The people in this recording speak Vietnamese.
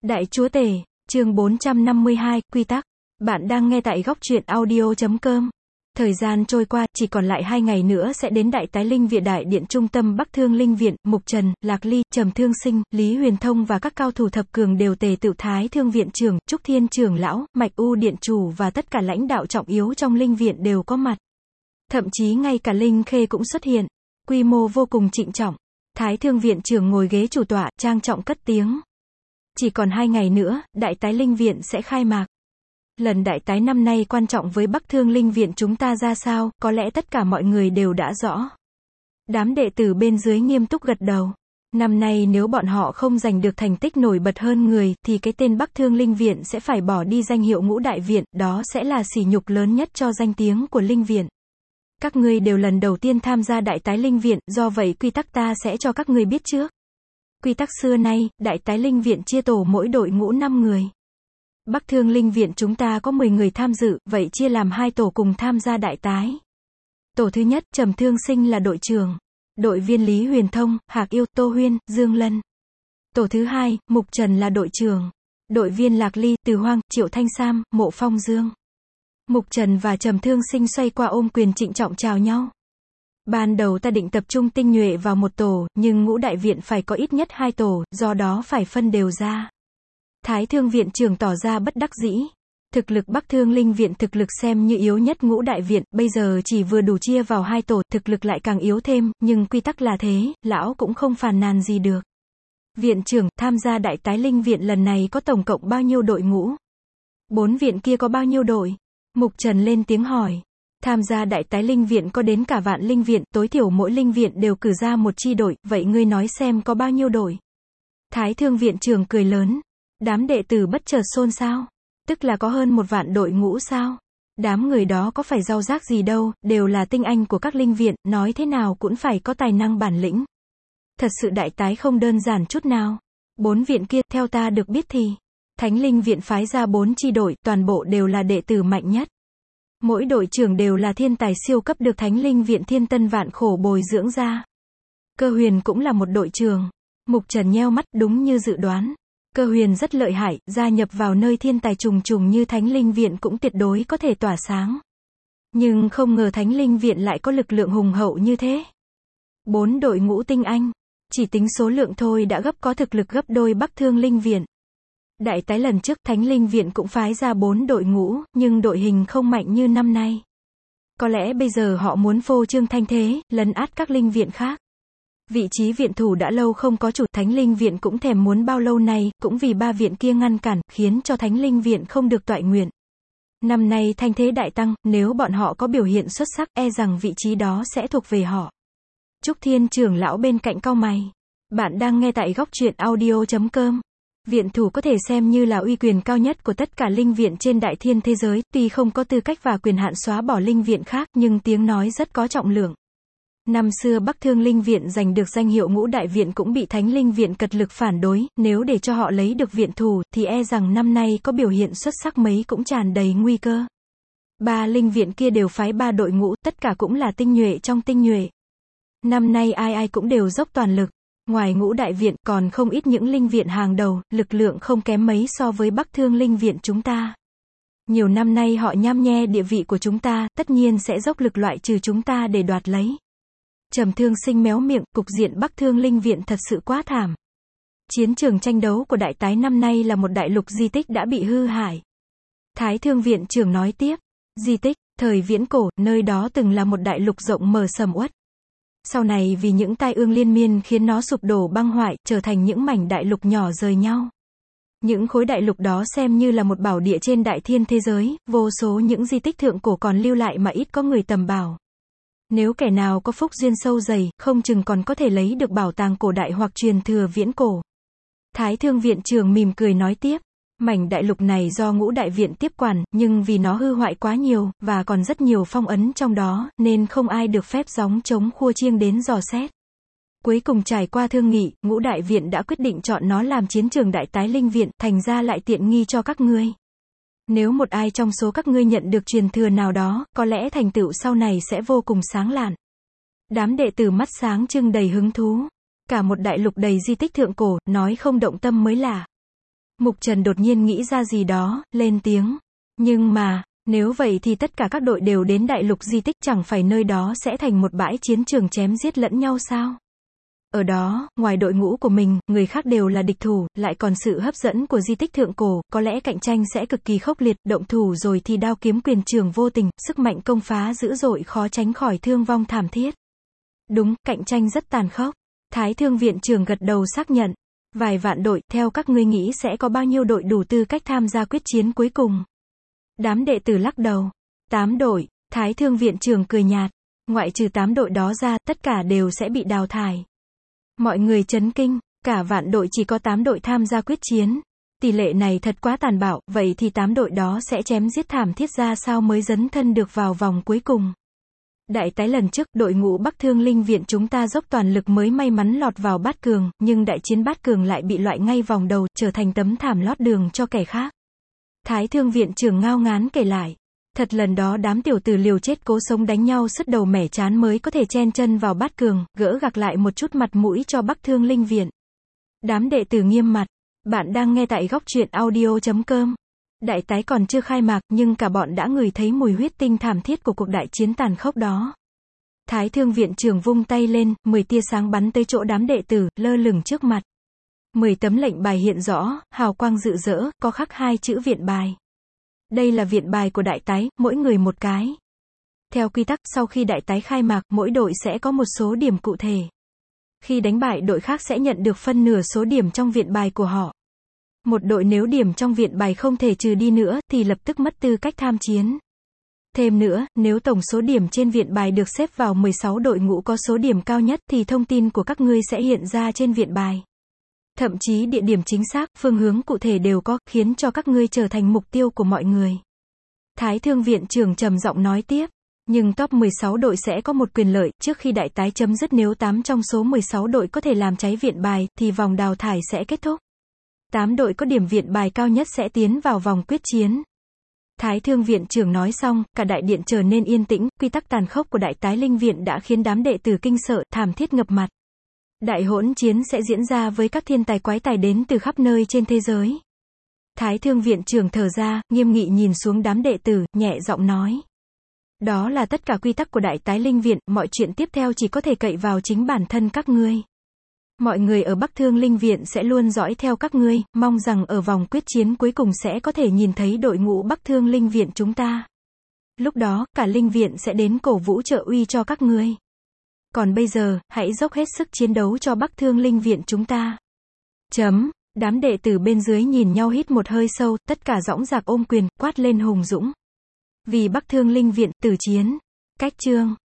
Đại Chúa Tể, chương 452, quy tắc. Bạn đang nghe tại góc truyện audio.com. Thời gian trôi qua, chỉ còn lại 2 ngày nữa sẽ đến Đại Tái Linh Viện Đại Điện Trung tâm Bắc Thương Linh Viện, Mục Trần, Lạc Ly, Trầm Thương Sinh, Lý Huyền Thông và các cao thủ thập cường đều tề tựu Thái Thương Viện trưởng, Trúc Thiên trưởng lão, Mạch U Điện chủ và tất cả lãnh đạo trọng yếu trong Linh Viện đều có mặt. Thậm chí ngay cả Linh Khê cũng xuất hiện. Quy mô vô cùng trịnh trọng. Thái Thương Viện trưởng ngồi ghế chủ tọa, trang trọng cất tiếng. Chỉ còn 2 ngày nữa, Đại Tái Linh Viện sẽ khai mạc. Lần đại tái năm nay quan trọng với Bắc Thương Linh Viện chúng ta ra sao, có lẽ tất cả mọi người đều đã rõ. Đám đệ tử bên dưới nghiêm túc gật đầu. Năm nay nếu bọn họ không giành được thành tích nổi bật hơn người, thì cái tên Bắc Thương Linh Viện sẽ phải bỏ đi danh hiệu Ngũ Đại Viện, đó sẽ là sỉ nhục lớn nhất cho danh tiếng của Linh Viện. Các ngươi đều lần đầu tiên tham gia Đại Tái Linh Viện, do vậy quy tắc ta sẽ cho các ngươi biết trước. Quy tắc xưa nay, Đại Tái Linh Viện chia tổ mỗi đội ngũ 5 người. Bắc Thương Linh Viện chúng ta có 10 người tham dự, vậy chia làm 2 tổ cùng tham gia đại tái. Tổ thứ nhất, Trầm Thương Sinh là đội trưởng. Đội viên Lý Huyền Thông, Hạc Yêu, Tô Huyên, Dương Lân. Tổ thứ hai, Mục Trần là đội trưởng. Đội viên Lạc Ly, Từ Hoang, Triệu Thanh Sam, Mộ Phong Dương. Mục Trần và Trầm Thương Sinh xoay qua ôm quyền trịnh trọng chào nhau. Ban đầu ta định tập trung tinh nhuệ vào một tổ, nhưng Ngũ Đại Viện phải có ít nhất 2 tổ, do đó phải phân đều ra. Thái Thương Viện trưởng tỏ ra bất đắc dĩ. Thực lực Bắc Thương Linh Viện thực lực xem như yếu nhất Ngũ Đại Viện, bây giờ chỉ vừa đủ chia vào 2 tổ, thực lực lại càng yếu thêm, nhưng quy tắc là thế, lão cũng không phàn nàn gì được. Viện trưởng, tham gia Đại Tái Linh Viện lần này có tổng cộng bao nhiêu đội ngũ? 4 viện kia có bao nhiêu đội? Mục Trần lên tiếng hỏi. Tham gia Đại Tái Linh Viện có đến cả vạn linh viện, tối thiểu mỗi linh viện đều cử ra một chi đội, vậy ngươi nói xem có bao nhiêu đội? Thái Thương Viện trưởng cười lớn. Đám đệ tử bất chợt xôn xao. Tức là có hơn 1 vạn đội ngũ sao? Đám người đó có phải rau rác gì đâu, đều là tinh anh của các linh viện, nói thế nào cũng phải có tài năng bản lĩnh. Thật sự đại tái không đơn giản chút nào. 4 viện kia, theo ta được biết thì, Thánh Linh Viện phái ra 4 chi đội, toàn bộ đều là đệ tử mạnh nhất. Mỗi đội trưởng đều là thiên tài siêu cấp được Thánh Linh Viện thiên tân vạn khổ bồi dưỡng ra. Cơ Huyền cũng là một đội trưởng. Mục Trần nheo mắt, đúng như dự đoán. Cơ Huyền rất lợi hại, gia nhập vào nơi thiên tài trùng trùng như Thánh Linh Viện cũng tuyệt đối có thể tỏa sáng. Nhưng không ngờ Thánh Linh Viện lại có lực lượng hùng hậu như thế. 4 đội ngũ tinh anh, chỉ tính số lượng thôi đã có thực lực gấp đôi Bắc Thương Linh Viện. Đại tái lần trước Thánh Linh Viện cũng phái ra 4 đội ngũ, nhưng đội hình không mạnh như năm nay. Có lẽ bây giờ họ muốn phô trương thanh thế, lấn át các linh viện khác. Vị trí viện thủ đã lâu không có chủ, Thánh Linh Viện cũng thèm muốn bao lâu nay, cũng vì 3 viện kia ngăn cản, khiến cho Thánh Linh Viện không được toại nguyện. Năm nay thanh thế đại tăng, nếu bọn họ có biểu hiện xuất sắc, e rằng vị trí đó sẽ thuộc về họ. Trúc Thiên trưởng lão bên cạnh cau mày. Bạn đang nghe tại góc truyện audio.com. Viện thủ có thể xem như là uy quyền cao nhất của tất cả linh viện trên đại thiên thế giới, tuy không có tư cách và quyền hạn xóa bỏ linh viện khác, nhưng tiếng nói rất có trọng lượng. Năm xưa Bắc Thương Linh Viện giành được danh hiệu Ngũ Đại Viện cũng bị Thánh Linh Viện cật lực phản đối, nếu để cho họ lấy được viện thủ, thì e rằng năm nay có biểu hiện xuất sắc mấy cũng tràn đầy nguy cơ. 3 linh viện kia đều phái 3 đội ngũ, tất cả cũng là tinh nhuệ trong tinh nhuệ. Năm nay ai ai cũng đều dốc toàn lực. Ngoài Ngũ Đại Viện, còn không ít những linh viện hàng đầu, lực lượng không kém mấy so với Bắc Thương Linh Viện chúng ta. Nhiều năm nay họ nham nhe địa vị của chúng ta, tất nhiên sẽ dốc lực loại trừ chúng ta để đoạt lấy. Trầm Thương Sinh méo miệng, cục diện Bắc Thương Linh Viện thật sự quá thảm. Chiến trường tranh đấu của đại tái năm nay là một đại lục di tích đã bị hư hại. Thái Thương Viện trưởng nói tiếp, di tích, thời viễn cổ, nơi đó từng là một đại lục rộng mở sầm uất. Sau này vì những tai ương liên miên khiến nó sụp đổ băng hoại, trở thành những mảnh đại lục nhỏ rời nhau. Những khối đại lục đó xem như là một bảo địa trên đại thiên thế giới, vô số những di tích thượng cổ còn lưu lại mà ít có người tầm bảo. Nếu kẻ nào có phúc duyên sâu dày, không chừng còn có thể lấy được bảo tàng cổ đại hoặc truyền thừa viễn cổ. Thái Thương Viện trưởng mỉm cười nói tiếp, mảnh đại lục này do Ngũ Đại Viện tiếp quản, nhưng vì nó hư hoại quá nhiều, và còn rất nhiều phong ấn trong đó, nên không ai được phép gióng trống khua chiêng đến dò xét. Cuối cùng trải qua thương nghị, Ngũ Đại Viện đã quyết định chọn nó làm chiến trường Đại Tái Linh Viện, thành ra lại tiện nghi cho các ngươi. Nếu một ai trong số các ngươi nhận được truyền thừa nào đó, có lẽ thành tựu sau này sẽ vô cùng sáng lạn. Đám đệ tử mắt sáng trưng đầy hứng thú. Cả một đại lục đầy di tích thượng cổ, nói không động tâm mới lạ. Mục Trần đột nhiên nghĩ ra gì đó, lên tiếng. Nhưng mà, nếu vậy thì tất cả các đội đều đến đại lục di tích, chẳng phải nơi đó sẽ thành một bãi chiến trường chém giết lẫn nhau sao? Ở đó, ngoài đội ngũ của mình, người khác đều là địch thủ, lại còn sự hấp dẫn của di tích thượng cổ, có lẽ cạnh tranh sẽ cực kỳ khốc liệt, động thủ rồi thì đao kiếm quyền trường vô tình, sức mạnh công phá dữ dội khó tránh khỏi thương vong thảm thiết. Đúng, cạnh tranh rất tàn khốc. Thái Thương viện trưởng gật đầu xác nhận. Vài vạn đội, theo các ngươi nghĩ sẽ có bao nhiêu đội đủ tư cách tham gia quyết chiến cuối cùng? Đám đệ tử lắc đầu. 8 đội, Thái Thương viện trưởng cười nhạt. Ngoại trừ 8 đội đó ra, tất cả đều sẽ bị đào thải. Mọi người chấn kinh, cả vạn đội chỉ có 8 đội tham gia quyết chiến. Tỷ lệ này thật quá tàn bạo, vậy thì 8 đội đó sẽ chém giết thảm thiết ra sao mới dấn thân được vào vòng cuối cùng? Đại tái lần trước, đội ngũ Bắc Thương Linh viện chúng ta dốc toàn lực mới may mắn lọt vào bát cường, nhưng đại chiến bát cường lại bị loại ngay vòng đầu, trở thành tấm thảm lót đường cho kẻ khác. Thái Thương viện trưởng ngao ngán kể lại. Thật lần đó đám tiểu tử liều chết cố sống đánh nhau sứt đầu mẻ trán mới có thể chen chân vào bát cường, gỡ gạc lại một chút mặt mũi cho Bắc Thương Linh viện. Đám đệ tử nghiêm mặt. Bạn đang nghe tại góc truyện audio.com. Đại tái còn chưa khai mạc, nhưng cả bọn đã ngửi thấy mùi huyết tinh thảm thiết của cuộc đại chiến tàn khốc đó. Thái Thương viện trưởng vung tay lên, 10 tia sáng bắn tới chỗ đám đệ tử, lơ lửng trước mặt. 10 tấm lệnh bài hiện rõ, hào quang rực rỡ, có khắc 2 chữ viện bài. Đây là viện bài của đại tái, mỗi người một cái. Theo quy tắc, sau khi đại tái khai mạc, mỗi đội sẽ có một số điểm cụ thể. Khi đánh bại đội khác sẽ nhận được phân nửa số điểm trong viện bài của họ. Một đội nếu điểm trong viện bài không thể trừ đi nữa, thì lập tức mất tư cách tham chiến. Thêm nữa, nếu tổng số điểm trên viện bài được xếp vào 16 đội ngũ có số điểm cao nhất, thì thông tin của các ngươi sẽ hiện ra trên viện bài. Thậm chí địa điểm chính xác, phương hướng cụ thể đều có, khiến cho các ngươi trở thành mục tiêu của mọi người. Thái Thương viện trưởng trầm giọng nói tiếp. Nhưng top 16 đội sẽ có một quyền lợi, trước khi đại tái chấm dứt nếu 8 trong số 16 đội có thể làm cháy viện bài, thì vòng đào thải sẽ kết thúc. 8 đội có điểm viện bài cao nhất sẽ tiến vào vòng quyết chiến. Thái Thương viện trưởng nói xong, cả đại điện trở nên yên tĩnh, quy tắc tàn khốc của đại tái linh viện đã khiến đám đệ tử kinh sợ, thảm thiết ngập mặt. Đại hỗn chiến sẽ diễn ra với các thiên tài quái tài đến từ khắp nơi trên thế giới. Thái Thương viện trưởng thở ra, nghiêm nghị nhìn xuống đám đệ tử, nhẹ giọng nói. Đó là tất cả quy tắc của đại tái linh viện, mọi chuyện tiếp theo chỉ có thể cậy vào chính bản thân các ngươi. Mọi người ở Bắc Thương Linh viện sẽ luôn dõi theo các ngươi, mong rằng ở vòng quyết chiến cuối cùng sẽ có thể nhìn thấy đội ngũ Bắc Thương Linh viện chúng ta. Lúc đó, cả linh viện sẽ đến cổ vũ trợ uy cho các ngươi. Còn bây giờ, hãy dốc hết sức chiến đấu cho Bắc Thương Linh viện chúng ta. Đám đệ tử bên dưới nhìn nhau hít một hơi sâu, tất cả dõng dạc ôm quyền, quát lên hùng dũng. Vì Bắc Thương Linh viện, tử chiến. Cách chương